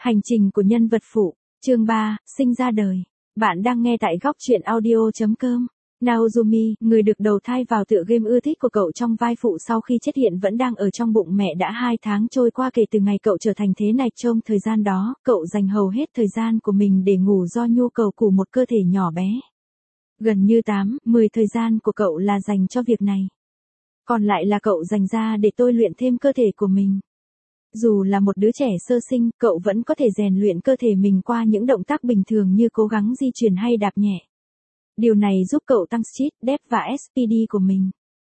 Hành trình của nhân vật phụ, chương 3, sinh ra đời. Bạn đang nghe tại góc truyện audio.com. Naozumi, người được đầu thai vào tựa game ưa thích của cậu trong vai phụ sau khi chết hiện vẫn đang ở trong bụng mẹ đã 2 tháng trôi qua kể từ ngày cậu trở thành thế này. Trong thời gian đó, cậu dành hầu hết thời gian của mình để ngủ do nhu cầu của một cơ thể nhỏ bé. Gần như 8-10 thời gian của cậu là dành cho việc này. Còn lại là cậu dành ra để tôi luyện thêm cơ thể của mình. Dù là một đứa trẻ sơ sinh, cậu vẫn có thể rèn luyện cơ thể mình qua những động tác bình thường như cố gắng di chuyển hay đạp nhẹ. Điều này giúp cậu tăng speed, depth và SPD của mình.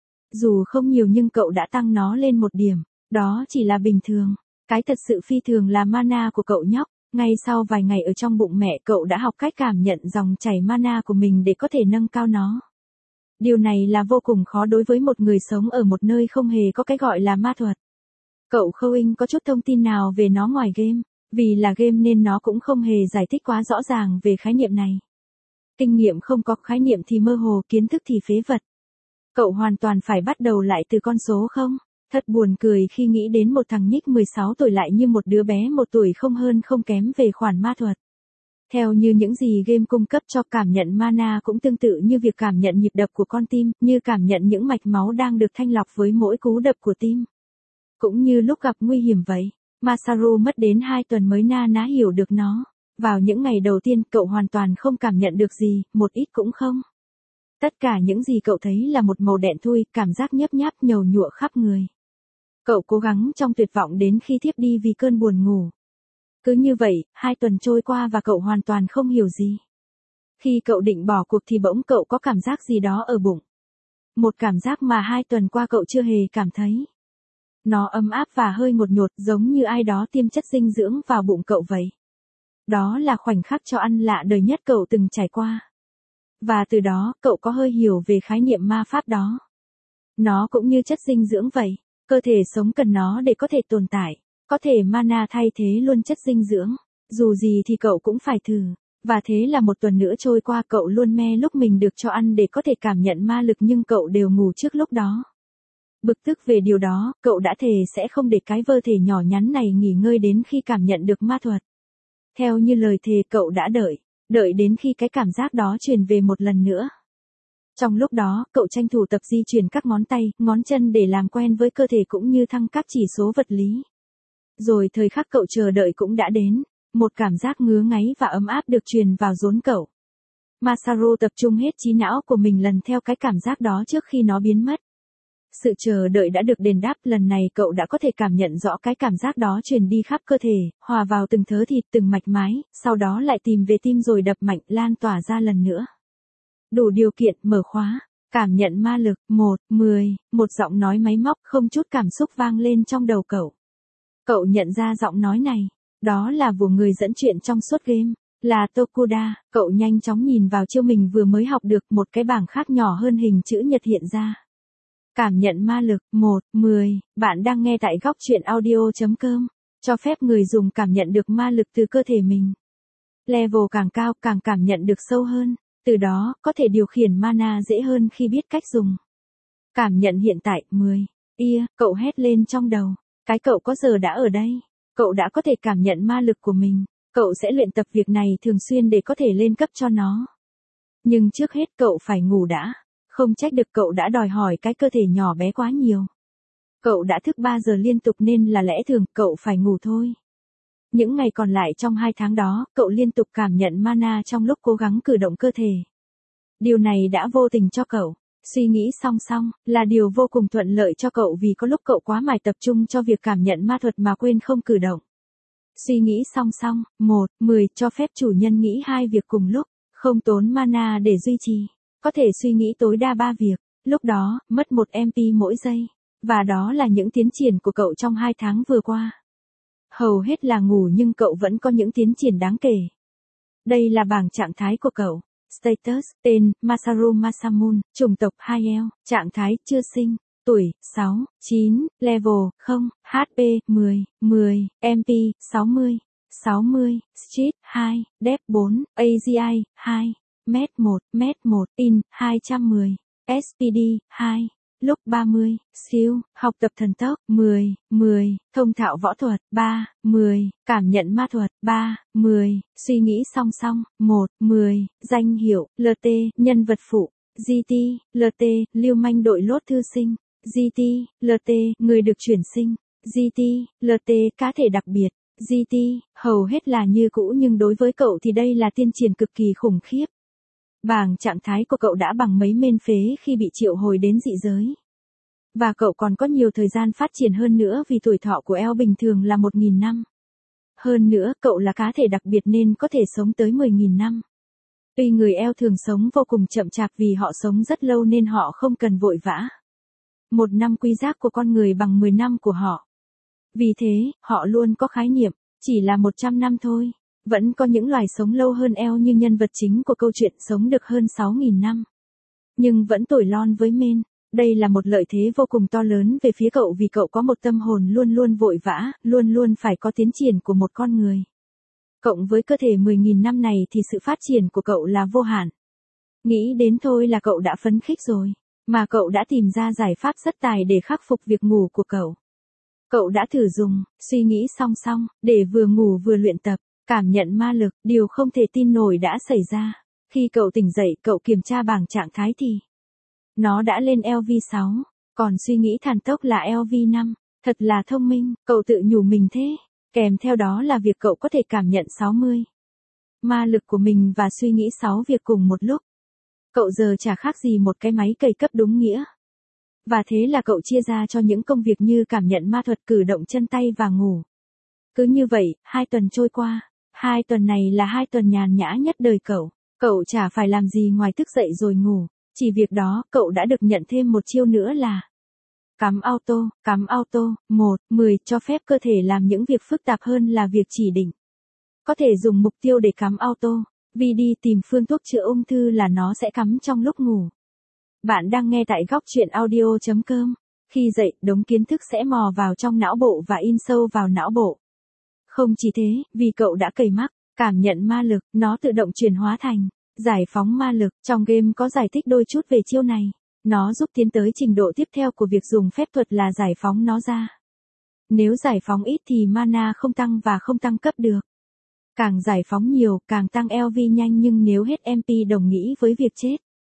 Dù không nhiều nhưng cậu đã tăng nó lên 1 điểm, đó chỉ là bình thường. Cái thật sự phi thường là mana của cậu nhóc. Ngay sau vài ngày ở trong bụng mẹ, cậu đã học cách cảm nhận dòng chảy mana của mình để có thể nâng cao nó. Điều này là vô cùng khó đối với một người sống ở một nơi không hề có cái gọi là ma thuật. Cậu Khâu có chút thông tin nào về nó ngoài game, vì là game nên nó cũng không hề giải thích quá rõ ràng về khái niệm này. Kinh nghiệm không có khái niệm thì mơ hồ, kiến thức thì phế vật. Cậu hoàn toàn phải bắt đầu lại từ con số không. Thật buồn cười khi nghĩ đến một thằng nhích 16 tuổi lại như một đứa bé 1 tuổi không hơn không kém về khoản ma thuật. Theo như những gì game cung cấp cho, cảm nhận mana cũng tương tự như việc cảm nhận nhịp đập của con tim, như cảm nhận những mạch máu đang được thanh lọc với mỗi cú đập của tim. Cũng như lúc gặp nguy hiểm vậy, Masaru mất đến 2 tuần mới ná hiểu được nó. Vào những ngày đầu tiên, cậu hoàn toàn không cảm nhận được gì, một ít cũng không. Tất cả những gì cậu thấy là một màu đen thui, cảm giác nhấp nháp nhầu nhụa khắp người. Cậu cố gắng trong tuyệt vọng đến khi thiếp đi vì cơn buồn ngủ. Cứ như vậy, 2 tuần trôi qua và cậu hoàn toàn không hiểu gì. Khi cậu định bỏ cuộc thì bỗng cậu có cảm giác gì đó ở bụng. Một cảm giác mà 2 tuần qua cậu chưa hề cảm thấy. Nó ấm áp và hơi ngột ngột, giống như ai đó tiêm chất dinh dưỡng vào bụng cậu vậy. Đó là khoảnh khắc cho ăn lạ đời nhất cậu từng trải qua. Và từ đó, cậu có hơi hiểu về khái niệm ma pháp đó. Nó cũng như chất dinh dưỡng vậy, cơ thể sống cần nó để có thể tồn tại. Có thể mana thay thế luôn chất dinh dưỡng. Dù gì thì cậu cũng phải thử. Và thế là 1 tuần nữa trôi qua, cậu luôn me lúc mình được cho ăn để có thể cảm nhận ma lực, nhưng cậu đều ngủ trước lúc đó. Bực tức về điều đó, cậu đã thề sẽ không để cái cơ thể nhỏ nhắn này nghỉ ngơi đến khi cảm nhận được ma thuật. Theo như lời thề, cậu đã đợi đến khi cái cảm giác đó truyền về một lần nữa. Trong lúc đó, cậu tranh thủ tập di chuyển các ngón tay, ngón chân để làm quen với cơ thể cũng như thăng các chỉ số vật lý. Rồi thời khắc cậu chờ đợi cũng đã đến, một cảm giác ngứa ngáy và ấm áp được truyền vào rốn cậu. Masaru tập trung hết trí não của mình lần theo cái cảm giác đó trước khi nó biến mất. Sự chờ đợi đã được đền đáp, lần này cậu đã có thể cảm nhận rõ cái cảm giác đó truyền đi khắp cơ thể, hòa vào từng thớ thịt, từng mạch máu, sau đó lại tìm về tim rồi đập mạnh, lan tỏa ra lần nữa. Đủ điều kiện, mở khóa, cảm nhận ma lực, 1-10, một giọng nói máy móc không chút cảm xúc vang lên trong đầu cậu. Cậu nhận ra giọng nói này, đó là của người dẫn chuyện trong suốt game, là Tokuda. Cậu nhanh chóng nhìn vào chiêu mình vừa mới học được, một cái bảng khác nhỏ hơn hình chữ nhật hiện ra. Cảm nhận ma lực, 1-10, bạn đang nghe tại góc truyện audio.com, cho phép người dùng cảm nhận được ma lực từ cơ thể mình. Level càng cao càng cảm nhận được sâu hơn, từ đó có thể điều khiển mana dễ hơn khi biết cách dùng. Cảm nhận hiện tại, 10. Cậu hét lên trong đầu, cái cậu có giờ đã ở đây. Cậu đã có thể cảm nhận ma lực của mình, cậu sẽ luyện tập việc này thường xuyên để có thể lên cấp cho nó. Nhưng trước hết cậu phải ngủ đã. Không trách được cậu đã đòi hỏi cái cơ thể nhỏ bé quá nhiều. Cậu đã thức 3 giờ liên tục nên là lẽ thường, cậu phải ngủ thôi. Những ngày còn lại trong 2 tháng đó, cậu liên tục cảm nhận mana trong lúc cố gắng cử động cơ thể. Điều này đã vô tình cho cậu. Suy nghĩ song song, là điều vô cùng thuận lợi cho cậu vì có lúc cậu quá mải tập trung cho việc cảm nhận ma thuật mà quên không cử động. Suy nghĩ song song, 1-10 cho phép chủ nhân nghĩ 2 việc cùng lúc, không tốn mana để duy trì. Có thể suy nghĩ tối đa 3 việc, lúc đó, mất 1 MP mỗi giây. Và đó là những tiến triển của cậu trong 2 tháng vừa qua. Hầu hết là ngủ nhưng cậu vẫn có những tiến triển đáng kể. Đây là bảng trạng thái của cậu. Status, tên, Masaru Masamune, chủng tộc 2L, trạng thái, chưa sinh, tuổi, 6, 9, level, 0, HP, 10, MP, 60, Street, 2, Depth 4, AGI, 2. Met 1, in, 210, SPD, 2, lúc 30, siêu, học tập thần tốc, 10, thông thạo võ thuật, 10, cảm nhận ma thuật, 10, suy nghĩ song song, 10, danh hiệu, LT, nhân vật phụ, GT, LT, lưu manh đội lốt thư sinh, GT, LT, người được chuyển sinh, GT, LT, cá thể đặc biệt, GT, hầu hết là như cũ nhưng đối với cậu thì đây là tiên triển cực kỳ khủng khiếp. Bảng trạng thái của cậu đã bằng mấy men phế khi bị triệu hồi đến dị giới. Và cậu còn có nhiều thời gian phát triển hơn nữa vì tuổi thọ của eo bình thường là 1.000 năm. Hơn nữa, cậu là cá thể đặc biệt nên có thể sống tới 10.000 năm. Tuy người eo thường sống vô cùng chậm chạp vì họ sống rất lâu nên họ không cần vội vã. 1 năm quy giác của con người bằng 10 năm của họ. Vì thế, họ luôn có khái niệm, chỉ là 100 năm thôi. Vẫn có những loài sống lâu hơn eo như nhân vật chính của câu chuyện sống được hơn 6.000 năm. Nhưng vẫn tuổi lon với men. Đây là một lợi thế vô cùng to lớn về phía cậu vì cậu có một tâm hồn luôn luôn vội vã, luôn luôn phải có tiến triển của một con người. Cộng với cơ thể 10.000 năm này thì sự phát triển của cậu là vô hạn. Nghĩ đến thôi là cậu đã phấn khích rồi. Mà cậu đã tìm ra giải pháp rất tài để khắc phục việc ngủ của cậu. Cậu đã thử dùng, suy nghĩ song song, để vừa ngủ vừa luyện tập, cảm nhận ma lực, điều không thể tin nổi đã xảy ra. Khi cậu tỉnh dậy cậu kiểm tra bảng trạng thái thì nó đã lên LV6, còn suy nghĩ thần tốc là LV5, thật là thông minh, cậu tự nhủ mình thế. Kèm theo đó là việc cậu có thể cảm nhận 60 ma lực của mình và suy nghĩ 6 việc cùng một lúc. Cậu giờ chả khác gì một cái máy cày cấp đúng nghĩa. Và thế là cậu chia ra cho những công việc như cảm nhận ma thuật, cử động chân tay và ngủ. Cứ như vậy, 2 tuần trôi qua. 2 tuần này là 2 tuần nhàn nhã nhất đời cậu. Cậu chả phải làm gì ngoài thức dậy rồi ngủ. Chỉ việc đó, cậu đã được nhận thêm một chiêu nữa là cắm auto, 10 cho phép cơ thể làm những việc phức tạp hơn là việc chỉ định. Có thể dùng mục tiêu để cắm auto, vì đi tìm phương thuốc chữa ung thư là nó sẽ cắm trong lúc ngủ. Bạn đang nghe tại góc truyện audio.com. Khi dậy, đống kiến thức sẽ mò vào trong não bộ và in sâu vào não bộ. Không chỉ thế, vì cậu đã cày mắc, cảm nhận ma lực, nó tự động chuyển hóa thành giải phóng ma lực. Trong game có giải thích đôi chút về chiêu này. Nó giúp tiến tới trình độ tiếp theo của việc dùng phép thuật là giải phóng nó ra. Nếu giải phóng ít thì mana không tăng và không tăng cấp được. Càng giải phóng nhiều, càng tăng LV nhanh nhưng nếu hết MP đồng nghĩa với việc chết.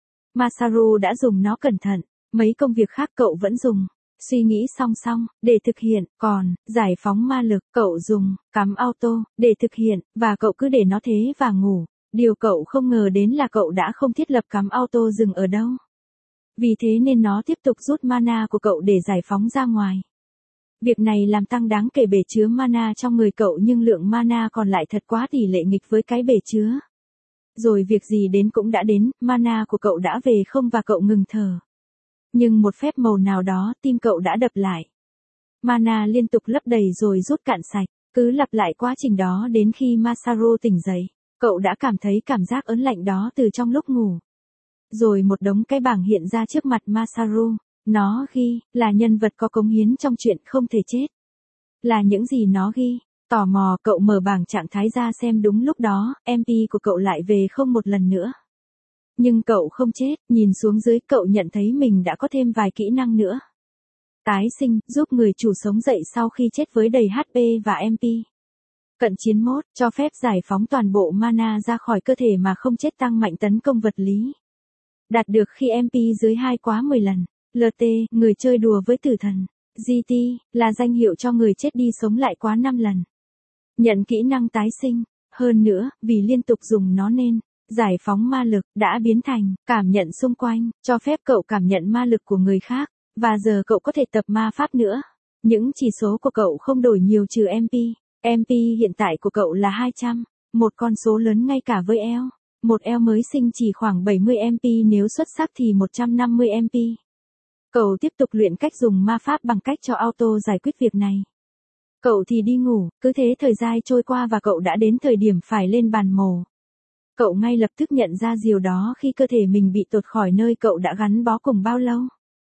Masaru đã dùng nó cẩn thận, mấy công việc khác cậu vẫn dùng. Suy nghĩ song song, để thực hiện, còn, giải phóng ma lực, cậu dùng, cắm auto, để thực hiện, và cậu cứ để nó thế và ngủ. Điều cậu không ngờ đến là cậu đã không thiết lập cắm auto dừng ở đâu. Vì thế nên nó tiếp tục rút mana của cậu để giải phóng ra ngoài. Việc này làm tăng đáng kể bể chứa mana trong người cậu nhưng lượng mana còn lại thật quá tỷ lệ nghịch với cái bể chứa. Rồi việc gì đến cũng đã đến, mana của cậu đã về không và cậu ngừng thở. Nhưng một phép màu nào đó, tim cậu đã đập lại. Mana liên tục lấp đầy rồi rút cạn sạch, cứ lặp lại quá trình đó đến khi Masaru tỉnh dậy. Cậu đã cảm thấy cảm giác ớn lạnh đó từ trong lúc ngủ. Rồi một đống cái bảng hiện ra trước mặt Masaru. Nó ghi, là nhân vật có cống hiến trong chuyện không thể chết. Là những gì nó ghi? Tò mò cậu mở bảng trạng thái ra xem đúng lúc đó, MP của cậu lại về không một lần nữa. Nhưng cậu không chết, nhìn xuống dưới cậu nhận thấy mình đã có thêm vài kỹ năng nữa. Tái sinh, giúp người chủ sống dậy sau khi chết với đầy HP và MP. Cận chiến mode, cho phép giải phóng toàn bộ mana ra khỏi cơ thể mà không chết, tăng mạnh tấn công vật lý. Đạt được khi MP dưới 2 quá 10 lần. LT, người chơi đùa với tử thần. GT, là danh hiệu cho người chết đi sống lại quá 5 lần. Nhận kỹ năng tái sinh. Hơn nữa, vì liên tục dùng nó nên, giải phóng ma lực, đã biến thành, cảm nhận xung quanh, cho phép cậu cảm nhận ma lực của người khác. Và giờ cậu có thể tập ma pháp nữa. Những chỉ số của cậu không đổi nhiều trừ MP. MP hiện tại của cậu là 200, một con số lớn ngay cả với eo. Một eo mới sinh chỉ khoảng 70 MP, nếu xuất sắc thì 150 MP. Cậu tiếp tục luyện cách dùng ma pháp bằng cách cho auto giải quyết việc này. Cậu thì đi ngủ, cứ thế thời gian trôi qua và cậu đã đến thời điểm phải lên bàn mổ. Cậu ngay lập tức nhận ra điều đó khi cơ thể mình bị tuột khỏi nơi cậu đã gắn bó cùng bao lâu.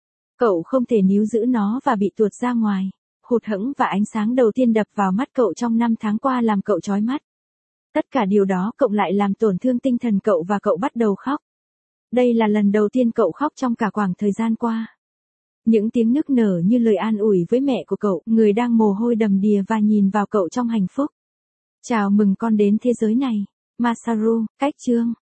Cậu không thể níu giữ nó và bị tuột ra ngoài. Hụt hẫng và ánh sáng đầu tiên đập vào mắt cậu trong 5 tháng qua làm cậu chói mắt. Tất cả điều đó cộng lại làm tổn thương tinh thần cậu và cậu bắt đầu khóc. Đây là lần đầu tiên cậu khóc trong cả quãng thời gian qua. Những tiếng nức nở như lời an ủi với mẹ của cậu, người đang mồ hôi đầm đìa và nhìn vào cậu trong hạnh phúc. Chào mừng con đến thế giới này. Masaru, cách chương.